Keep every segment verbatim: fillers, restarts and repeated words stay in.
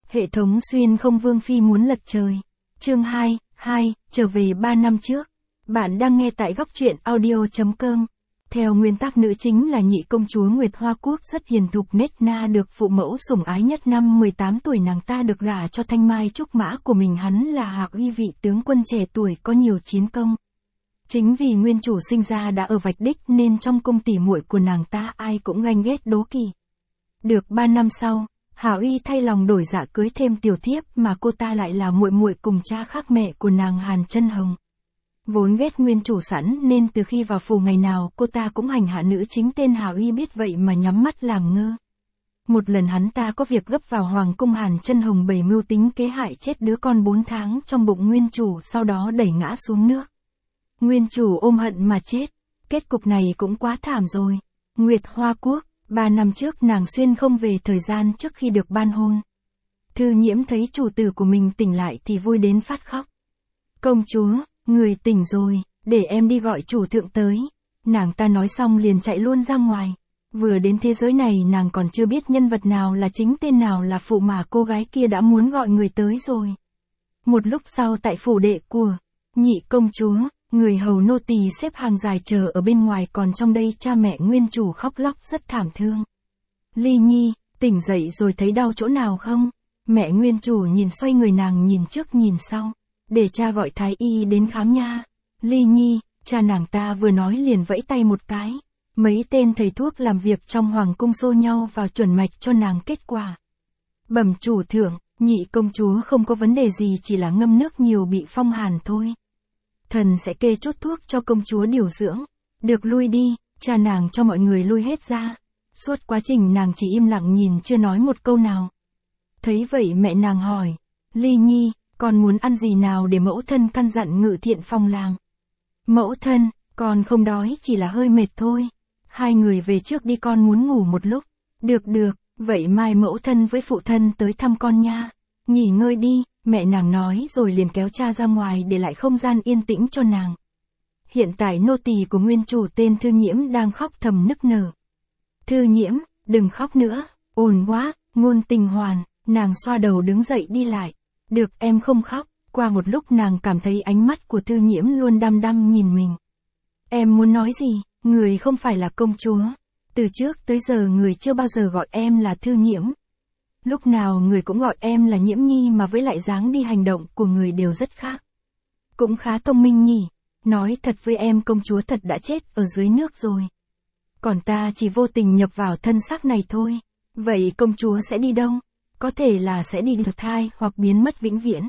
Hệ thống xuyên không vương phi muốn lật trời. Chương hai, hai, trở về ba năm trước. Bạn đang nghe tại góc truyện audio chấm com. Theo nguyên tắc nữ chính là nhị công chúa Nguyệt Hoa Quốc rất hiền thục nết na được phụ mẫu sủng ái nhất. Năm mười tám tuổi nàng ta được gả cho thanh mai trúc mã của mình, hắn là Hạc Uy, vị tướng quân trẻ tuổi có nhiều chiến công. Chính vì nguyên chủ sinh ra đã ở vạch đích nên trong cung tỉ muội của nàng ta ai cũng ganh ghét đố kỵ. Được ba năm sau, Hảo Y thay lòng đổi dạ cưới thêm tiểu thiếp mà cô ta lại là muội muội cùng cha khác mẹ của nàng Hàn Chân Hồng. Vốn ghét nguyên chủ sẵn nên từ khi vào phủ ngày nào cô ta cũng hành hạ nữ chính tên Hảo Y, biết vậy mà nhắm mắt làm ngơ. Một lần hắn ta có việc gấp vào hoàng cung, Hàn Chân Hồng bày mưu tính kế hại chết đứa con bốn tháng trong bụng nguyên chủ, sau đó đẩy ngã xuống nước. Nguyên chủ ôm hận mà chết. Kết cục này cũng quá thảm rồi. Nguyệt Hoa Quốc. Ba năm trước nàng xuyên không về thời gian trước khi được ban hôn. Thư Nhiễm thấy chủ tử của mình tỉnh lại thì vui đến phát khóc. Công chúa, người tỉnh rồi, để em đi gọi chủ thượng tới. Nàng ta nói xong liền chạy luôn ra ngoài. Vừa đến thế giới này nàng còn chưa biết nhân vật nào là chính, tên nào là phụ, mà cô gái kia đã muốn gọi người tới rồi. Một lúc sau tại phủ đệ của nhị công chúa, người hầu nô tỳ xếp hàng dài chờ ở bên ngoài, còn trong đây cha mẹ nguyên chủ khóc lóc rất thảm thương. Ly Nhi, tỉnh dậy rồi, thấy đau chỗ nào không? Mẹ nguyên chủ nhìn xoay người, nàng nhìn trước nhìn sau. Để cha gọi thái y đến khám nha. Ly Nhi, cha nàng ta vừa nói liền vẫy tay một cái. Mấy tên thầy thuốc làm việc trong hoàng cung xô nhau vào chuẩn mạch cho nàng kết quả. Bẩm chủ thượng, nhị công chúa không có vấn đề gì, chỉ là ngâm nước nhiều bị phong hàn thôi. Thần sẽ kê chốt thuốc cho công chúa điều dưỡng. Được, lui đi. Cha nàng cho mọi người lui hết ra. Suốt quá trình nàng chỉ im lặng nhìn, chưa nói một câu nào. Thấy vậy mẹ nàng hỏi, Ly Nhi, con muốn ăn gì nào để mẫu thân căn dặn ngự thiện phòng làng? Mẫu thân, con không đói, chỉ là hơi mệt thôi. Hai người về trước đi, con muốn ngủ một lúc. Được được, vậy mai mẫu thân với phụ thân tới thăm con nha. Nghỉ ngơi đi. Mẹ nàng nói rồi liền kéo cha ra ngoài để lại không gian yên tĩnh cho nàng. Hiện tại nô tỳ của nguyên chủ tên Thư Nhiễm đang khóc thầm nức nở. Thư Nhiễm, đừng khóc nữa, ồn quá, ngôn tình hoàn. Nàng xoa đầu đứng dậy đi lại. Được, em không khóc. Qua một lúc nàng cảm thấy ánh mắt của Thư Nhiễm luôn đăm đăm nhìn mình. Em muốn nói gì? Người không phải là công chúa. Từ trước tới giờ người chưa bao giờ gọi em là Thư Nhiễm. Lúc nào người cũng gọi em là Nhiễm Nhi, mà với lại dáng đi hành động của người đều rất khác. Cũng khá thông minh nhỉ. Nói thật với em, công chúa thật đã chết ở dưới nước rồi. Còn ta chỉ vô tình nhập vào thân xác này thôi. Vậy công chúa sẽ đi đâu? Có thể là sẽ đi thực thai hoặc biến mất vĩnh viễn.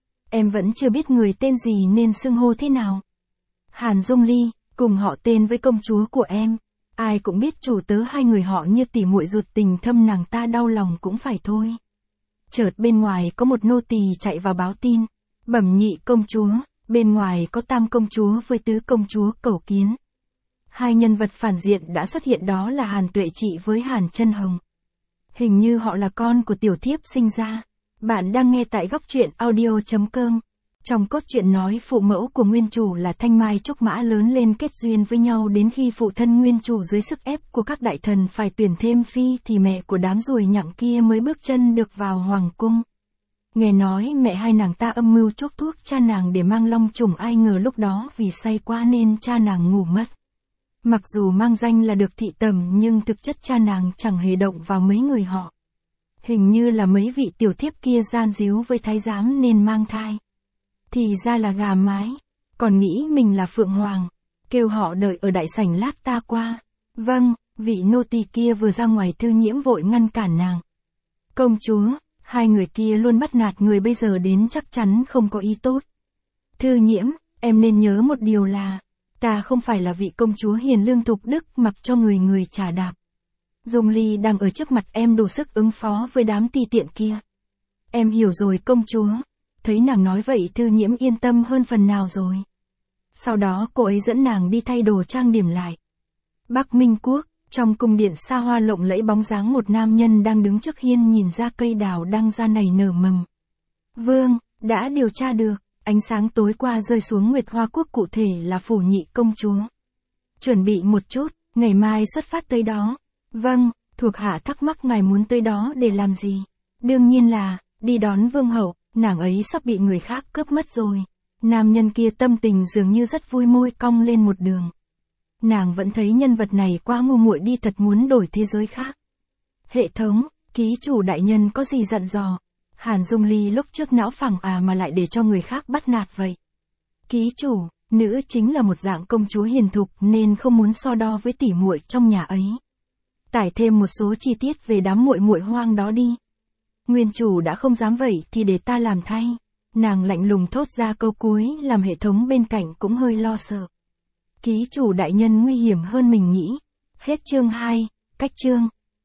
Em vẫn chưa biết người tên gì nên xưng hô thế nào. Hàn Dung Ly, cùng họ tên với công chúa của em. Ai cũng biết chủ tớ hai người họ như tỉ muội ruột tình thâm, nàng ta đau lòng cũng phải thôi. Chợt bên ngoài có một nô tỳ chạy vào báo tin. Bẩm nhị công chúa, bên ngoài có tam công chúa với tứ công chúa cầu kiến. Hai nhân vật phản diện đã xuất hiện, đó là Hàn Tuệ Trị với Hàn Chân Hồng. Hình như họ là con của tiểu thiếp sinh ra. Bạn đang nghe tại góc truyện audio chấm com. Trong cốt truyện nói phụ mẫu của nguyên chủ là thanh mai trúc mã lớn lên kết duyên với nhau, đến khi phụ thân nguyên chủ dưới sức ép của các đại thần phải tuyển thêm phi thì mẹ của đám ruồi nhặng kia mới bước chân được vào hoàng cung. Nghe nói mẹ hai nàng ta âm mưu chuốc thuốc cha nàng để mang long trùng, ai ngờ lúc đó vì say quá nên cha nàng ngủ mất. Mặc dù mang danh là được thị tẩm nhưng thực chất cha nàng chẳng hề động vào mấy người họ. Hình như là mấy vị tiểu thiếp kia gian díu với thái giám nên mang thai. Thì ra là gà mái, còn nghĩ mình là Phượng Hoàng, kêu họ đợi ở đại sảnh lát ta qua. Vâng, vị nô tỳ kia vừa ra ngoài. Thư Nhiễm vội ngăn cản nàng. Công chúa, hai người kia luôn bắt nạt người, bây giờ đến chắc chắn không có ý tốt. Thư Nhiễm, em nên nhớ một điều là, ta không phải là vị công chúa hiền lương thục đức mặc cho người người chà đạp. Dung Ly đang ở trước mặt em đủ sức ứng phó với đám ti tiện kia. Em hiểu rồi công chúa. Thấy nàng nói vậy Thư Nhiễm yên tâm hơn phần nào rồi. Sau đó cô ấy dẫn nàng đi thay đồ trang điểm lại. Bắc Minh Quốc, trong cung điện xa hoa lộng lẫy, bóng dáng một nam nhân đang đứng trước hiên nhìn ra cây đào đang ra nảy nở mầm. Vương, đã điều tra được, ánh sáng tối qua rơi xuống Nguyệt Hoa Quốc, cụ thể là phủ nhị công chúa. Chuẩn bị một chút, ngày mai xuất phát tới đó. Vâng, thuộc hạ thắc mắc ngài muốn tới đó để làm gì? Đương nhiên là, Đi đón vương hậu, nàng ấy sắp bị người khác cướp mất rồi. Nam nhân kia tâm tình dường như rất vui, môi cong lên một đường. Nàng vẫn thấy nhân vật này quá ngu muội đi, thật muốn đổi thế giới khác. Hệ thống, ký chủ đại nhân có gì dặn dò? Hàn Dung Ly lúc trước não phẳng à mà lại để cho người khác bắt nạt vậy. Ký chủ, nữ chính là một dạng công chúa hiền thục nên không muốn so đo với tỉ muội trong nhà ấy. Tải thêm một số chi tiết về đám muội muội hoang đó đi. Nguyên chủ đã không dám vậy thì để ta làm thay. Nàng lạnh lùng thốt ra câu cuối làm hệ thống bên cạnh cũng hơi lo sợ. Ký chủ đại nhân nguy hiểm hơn mình nghĩ. Hết chương hai, cách chương.